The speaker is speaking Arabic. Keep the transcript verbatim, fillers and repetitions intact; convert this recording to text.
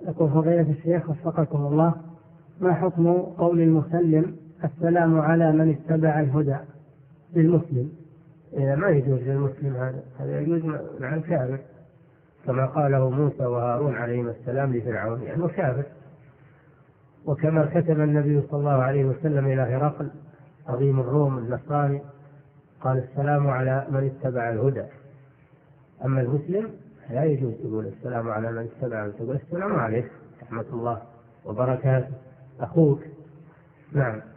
يقول فضيلة الشيخ وفقكم الله، ما حكم قول المسلم السلام على من اتبع الهدى للمسلم؟ إذا ما يجوز للمسلم هذا، هذا يجوز مع الكافر، كما قاله موسى وهارون عليهما السلام لفرعون، يعني كافر. وكما كتب النبي صلى الله عليه وسلم إلى هرقل عظيم الروم النصراني قال السلام على من اتبع الهدى. أما المسلم لا يجوز يقول السلام على من اتبع الهدى، السلام عليك ورحمة الله وبركاته أخوك. نعم.